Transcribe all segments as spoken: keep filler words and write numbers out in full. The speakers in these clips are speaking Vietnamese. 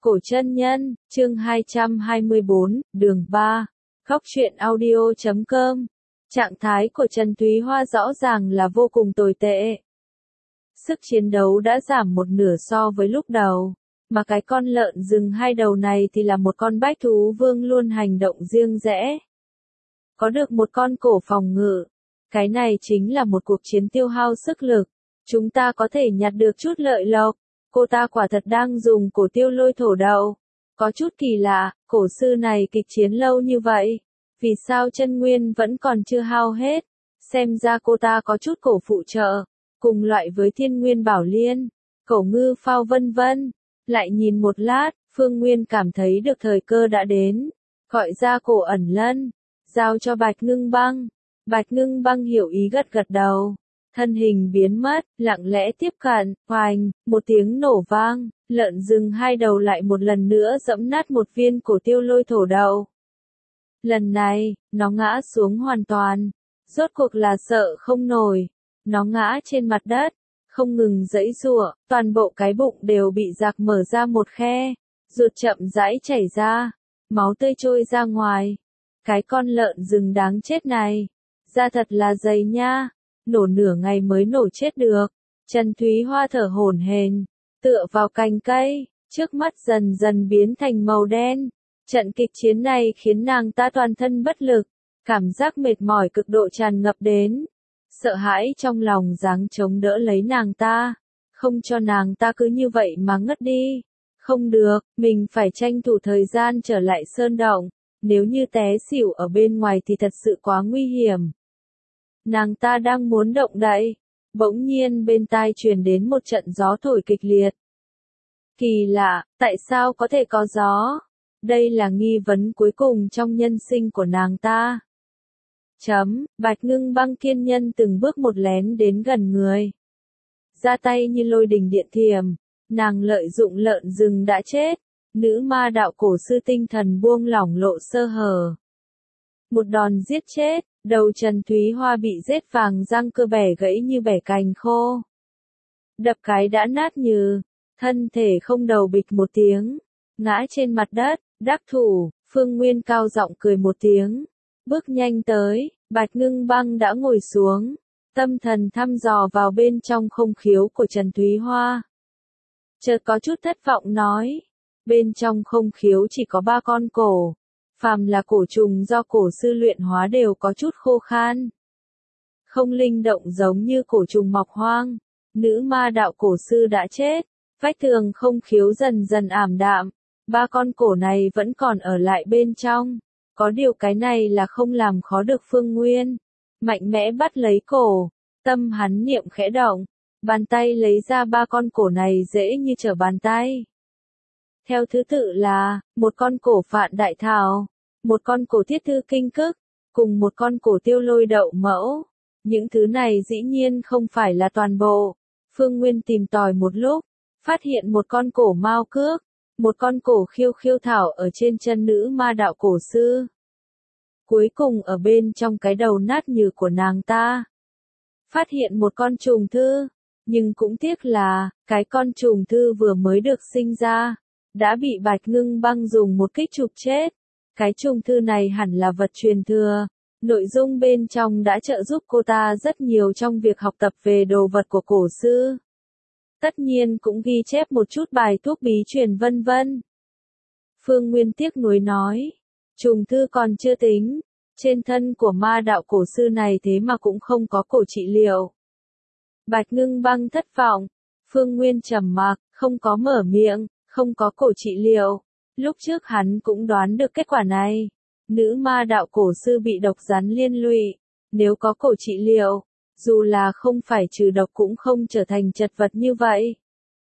Cổ chân nhân, chương hai trăm hai mươi bốn, đường ba. Góc truyện audio chấm com. Trạng thái của Trần Thúy Hoa rõ ràng là vô cùng tồi tệ. Sức chiến đấu đã giảm một nửa so với lúc đầu, mà cái con lợn rừng hai đầu này thì là một con bách thú vương luôn hành động riêng rẽ. Có được một con cổ phòng ngự, cái này chính là một cuộc chiến tiêu hao sức lực. Chúng ta có thể nhặt được chút lợi lộc. Cô ta quả thật đang dùng cổ tiêu lôi thổ đậu. Có chút kỳ lạ, cổ sư này kịch chiến lâu như vậy. Vì sao chân nguyên vẫn còn chưa hao hết? Xem ra cô ta có chút cổ phụ trợ. Cùng loại với thiên nguyên bảo liên, cổ ngư phao vân vân. Lại nhìn một lát, Phương Nguyên cảm thấy được thời cơ đã đến. Gọi ra cổ ẩn lân. Giao cho Bạch Ngưng Băng. Bạch Ngưng Băng hiểu ý gật gật đầu. Thân hình biến mất, lặng lẽ tiếp cận, hoành, một tiếng nổ vang, lợn rừng hai đầu lại một lần nữa giẫm nát một viên cổ tiêu lôi thổ đậu. Lần này, nó ngã xuống hoàn toàn, rốt cuộc là sợ không nổi, nó ngã trên mặt đất, không ngừng giãy giụa, toàn bộ cái bụng đều bị rạc mở ra một khe, ruột chậm rãi chảy ra, máu tươi trôi ra ngoài. Cái con lợn rừng đáng chết này, da thật là dày nha. Nổ nửa ngày mới nổ chết được. Trần Thúy Hoa thở hổn hển, tựa vào cành cây, trước mắt dần dần biến thành màu đen. Trận kịch chiến này khiến nàng ta toàn thân bất lực, cảm giác mệt mỏi cực độ tràn ngập đến. Sợ hãi trong lòng giáng chống đỡ lấy nàng ta, không cho nàng ta cứ như vậy mà ngất đi. Không được, mình phải tranh thủ thời gian trở lại sơn động, nếu như té xỉu ở bên ngoài thì thật sự quá nguy hiểm. Nàng ta đang muốn động đậy, bỗng nhiên bên tai truyền đến một trận gió thổi kịch liệt. Kỳ lạ, tại sao có thể có gió? Đây là nghi vấn cuối cùng trong nhân sinh của nàng ta. Chấm, Bạch Ngưng Băng kiên nhân từng bước một lén đến gần người. Ra tay như lôi đình điện thiểm, nàng lợi dụng lợn rừng đã chết, nữ ma đạo cổ sư tinh thần buông lỏng lộ sơ hở. Một đòn giết chết. Đầu Trần Thúy Hoa bị rết vàng răng cơ bẻ gãy như bẻ cành khô. Đập cái đã nát như, thân thể không đầu bịch một tiếng, ngã trên mặt đất, đắc thủ, Phương Nguyên cao giọng cười một tiếng, bước nhanh tới, Bạch Ngưng Băng đã ngồi xuống, tâm thần thăm dò vào bên trong không khiếu của Trần Thúy Hoa. Chợt có chút thất vọng nói, bên trong không khiếu chỉ có ba con cổ. Phàm là cổ trùng do cổ sư luyện hóa đều có chút khô khan. Không linh động giống như cổ trùng mọc hoang. Nữ ma đạo cổ sư đã chết. Vách tường không khiếu dần dần ảm đạm. Ba con cổ này vẫn còn ở lại bên trong. Có điều cái này là không làm khó được Phương Nguyên. Mạnh mẽ bắt lấy cổ. Tâm hắn niệm khẽ động. Bàn tay lấy ra ba con cổ này dễ như trở bàn tay. Theo thứ tự là, một con cổ phạn đại thảo, một con cổ thiết thư kinh cức, cùng một con cổ tiêu lôi đậu mẫu. Những thứ này dĩ nhiên không phải là toàn bộ. Phương Nguyên tìm tòi một lúc, phát hiện một con cổ mao cước, một con cổ khiêu khiêu thảo ở trên chân nữ ma đạo cổ sư. Cuối cùng ở bên trong cái đầu nát nhừ của nàng ta, phát hiện một con trùng thư, nhưng cũng tiếc là, cái con trùng thư vừa mới được sinh ra, đã bị Bạch Ngưng Băng dùng một kích chụp chết. Cái trùng thư này hẳn là vật truyền thừa, nội dung bên trong đã trợ giúp cô ta rất nhiều trong việc học tập về đồ vật của cổ sư. Tất nhiên cũng ghi chép một chút bài thuốc bí truyền vân vân. Phương Nguyên tiếc nuối nói, trùng thư còn chưa tính, trên thân của ma đạo cổ sư này thế mà cũng không có cổ trị liệu. Bạch Ngưng Băng thất vọng, Phương Nguyên trầm mặc, không có mở miệng, không có cổ trị liệu. Lúc trước hắn cũng đoán được kết quả này. Nữ ma đạo cổ sư bị độc rắn liên lụy. Nếu có cổ trị liệu, dù là không phải trừ độc cũng không trở thành chật vật như vậy.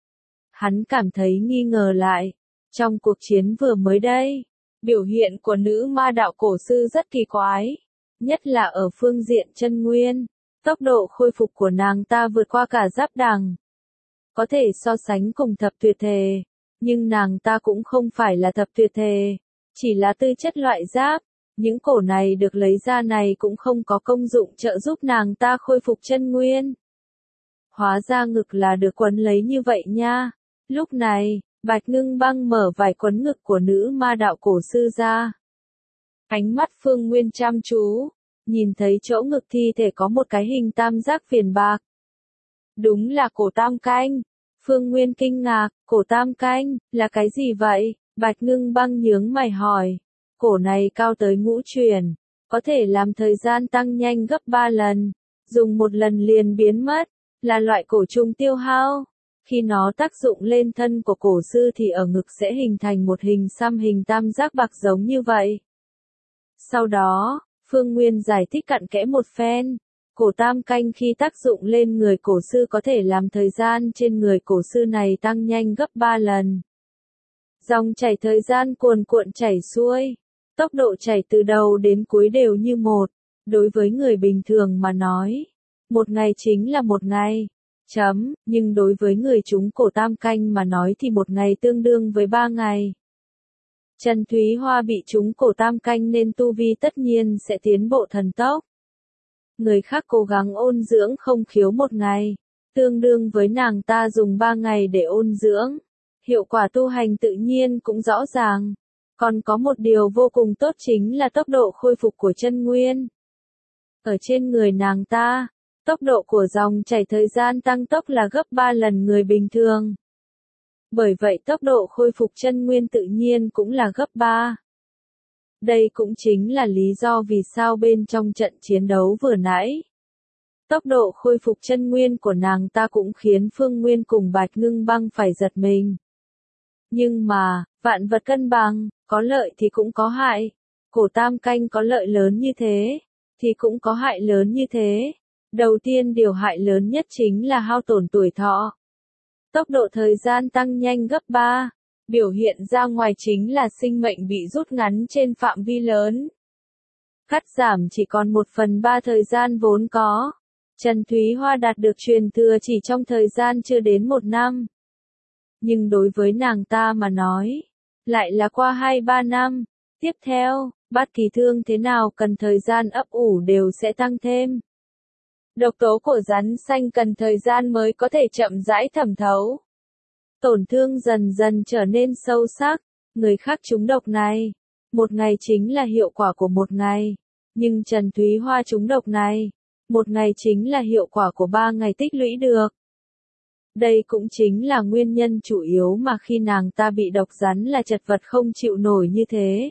Hắn cảm thấy nghi ngờ lại. Trong cuộc chiến vừa mới đây, biểu hiện của nữ ma đạo cổ sư rất kỳ quái. Nhất là ở phương diện chân nguyên. Tốc độ khôi phục của nàng ta vượt qua cả giáp đằng. Có thể so sánh cùng thập tuyệt thể. Nhưng nàng ta cũng không phải là thập tuyệt thể, chỉ là tư chất loại giáp. Những cổ này được lấy ra này cũng không có công dụng trợ giúp nàng ta khôi phục chân nguyên. Hóa ra ngực là được quấn lấy như vậy nha. Lúc này, Bạch Ngưng Băng mở vải quấn ngực của nữ ma đạo cổ sư ra. Ánh mắt Phương Nguyên chăm chú, nhìn thấy chỗ ngực thi thể có một cái hình tam giác viền bạc. Đúng là cổ tam canh. Phương Nguyên kinh ngạc, cổ tam canh, là cái gì vậy? Bạch Ngưng Băng nhướng mày hỏi. Cổ này cao tới ngũ truyền, có thể làm thời gian tăng nhanh gấp ba lần, dùng một lần liền biến mất, là loại cổ trùng tiêu hao. Khi nó tác dụng lên thân của cổ sư thì ở ngực sẽ hình thành một hình xăm hình tam giác bạc giống như vậy. Sau đó, Phương Nguyên giải thích cặn kẽ một phen. Cổ tam canh khi tác dụng lên người cổ sư có thể làm thời gian trên người cổ sư này tăng nhanh gấp ba lần. Dòng chảy thời gian cuồn cuộn chảy xuôi, tốc độ chảy từ đầu đến cuối đều như một. Đối với người bình thường mà nói, một ngày chính là một ngày. Chấm, nhưng đối với người trúng cổ tam canh mà nói thì một ngày tương đương với ba ngày. Trần Thúy Hoa bị trúng cổ tam canh nên tu vi tất nhiên sẽ tiến bộ thần tốc. Người khác cố gắng ôn dưỡng không khiếu một ngày, tương đương với nàng ta dùng ba ngày để ôn dưỡng. Hiệu quả tu hành tự nhiên cũng rõ ràng. Còn có một điều vô cùng tốt chính là tốc độ khôi phục của chân nguyên. Ở trên người nàng ta, tốc độ của dòng chảy thời gian tăng tốc là gấp ba lần người bình thường. Bởi vậy tốc độ khôi phục chân nguyên tự nhiên cũng là gấp ba. Đây cũng chính là lý do vì sao bên trong trận chiến đấu vừa nãy, tốc độ khôi phục chân nguyên của nàng ta cũng khiến Phương Nguyên cùng Bạch Ngưng Băng phải giật mình. Nhưng mà, vạn vật cân bằng, có lợi thì cũng có hại. Cổ tam canh có lợi lớn như thế, thì cũng có hại lớn như thế. Đầu tiên điều hại lớn nhất chính là hao tổn tuổi thọ. Tốc độ thời gian tăng nhanh gấp ba, biểu hiện ra ngoài chính là sinh mệnh bị rút ngắn trên phạm vi lớn. Cắt giảm chỉ còn một phần ba thời gian vốn có. Trần Thúy Hoa đạt được truyền thừa chỉ trong thời gian chưa đến một năm. Nhưng đối với nàng ta mà nói, lại là qua hai ba năm. Tiếp theo, bất kỳ thương thế nào cần thời gian ấp ủ đều sẽ tăng thêm. Độc tố của rắn xanh cần thời gian mới có thể chậm rãi thẩm thấu. Tổn thương dần dần trở nên sâu sắc, người khác trúng độc này, một ngày chính là hiệu quả của một ngày. Nhưng Trần Thúy Hoa trúng độc này, một ngày chính là hiệu quả của ba ngày tích lũy được. Đây cũng chính là nguyên nhân chủ yếu mà khi nàng ta bị độc rắn là chật vật không chịu nổi như thế.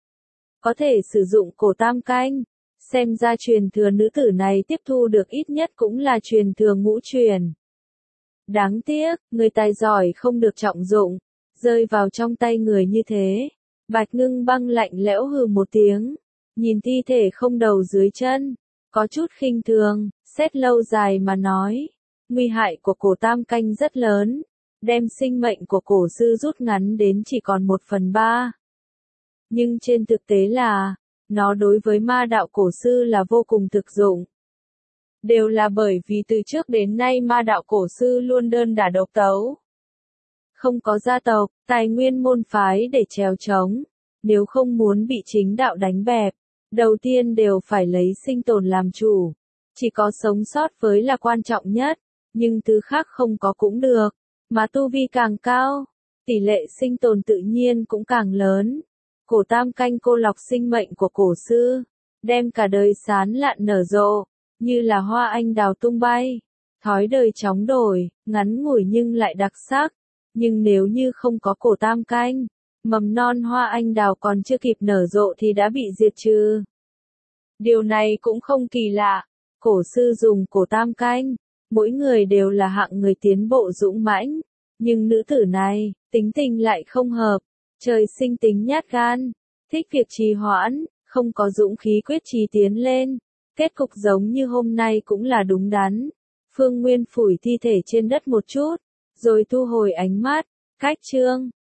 Có thể sử dụng cổ tam canh, xem ra truyền thừa nữ tử này tiếp thu được ít nhất cũng là truyền thừa ngũ truyền. Đáng tiếc, người tài giỏi không được trọng dụng, rơi vào trong tay người như thế. Bạch Ngưng Băng lạnh lẽo hừ một tiếng, nhìn thi thể không đầu dưới chân, có chút khinh thường, xét lâu dài mà nói. Nguy hại của cổ tam canh rất lớn, đem sinh mệnh của cổ sư rút ngắn đến chỉ còn một phần ba. Nhưng trên thực tế là, nó đối với ma đạo cổ sư là vô cùng thực dụng. Đều là bởi vì từ trước đến nay ma đạo cổ sư luôn đơn đả độc đấu. Không có gia tộc, tài nguyên môn phái để trèo trống. Nếu không muốn bị chính đạo đánh bẹp, đầu tiên đều phải lấy sinh tồn làm chủ. Chỉ có sống sót với là quan trọng nhất, nhưng thứ khác không có cũng được. Mà tu vi càng cao, tỷ lệ sinh tồn tự nhiên cũng càng lớn. Cổ tam canh cô lọc sinh mệnh của cổ sư, đem cả đời sán lạn nở rộ, như là hoa anh đào tung bay. Thói đời chóng đổi, ngắn ngủi nhưng lại đặc sắc. Nhưng nếu như không có cổ tam canh, mầm non hoa anh đào còn chưa kịp nở rộ thì đã bị diệt trừ. Điều này cũng không kỳ lạ, cổ sư dùng cổ tam canh, mỗi người đều là hạng người tiến bộ dũng mãnh, nhưng nữ tử này, tính tình lại không hợp, trời sinh tính nhát gan, thích việc trì hoãn, không có dũng khí quyết chí tiến lên, kết cục giống như hôm nay cũng là đúng đắn. Phương Nguyên phủi thi thể trên đất một chút, rồi thu hồi ánh mắt, cách chương.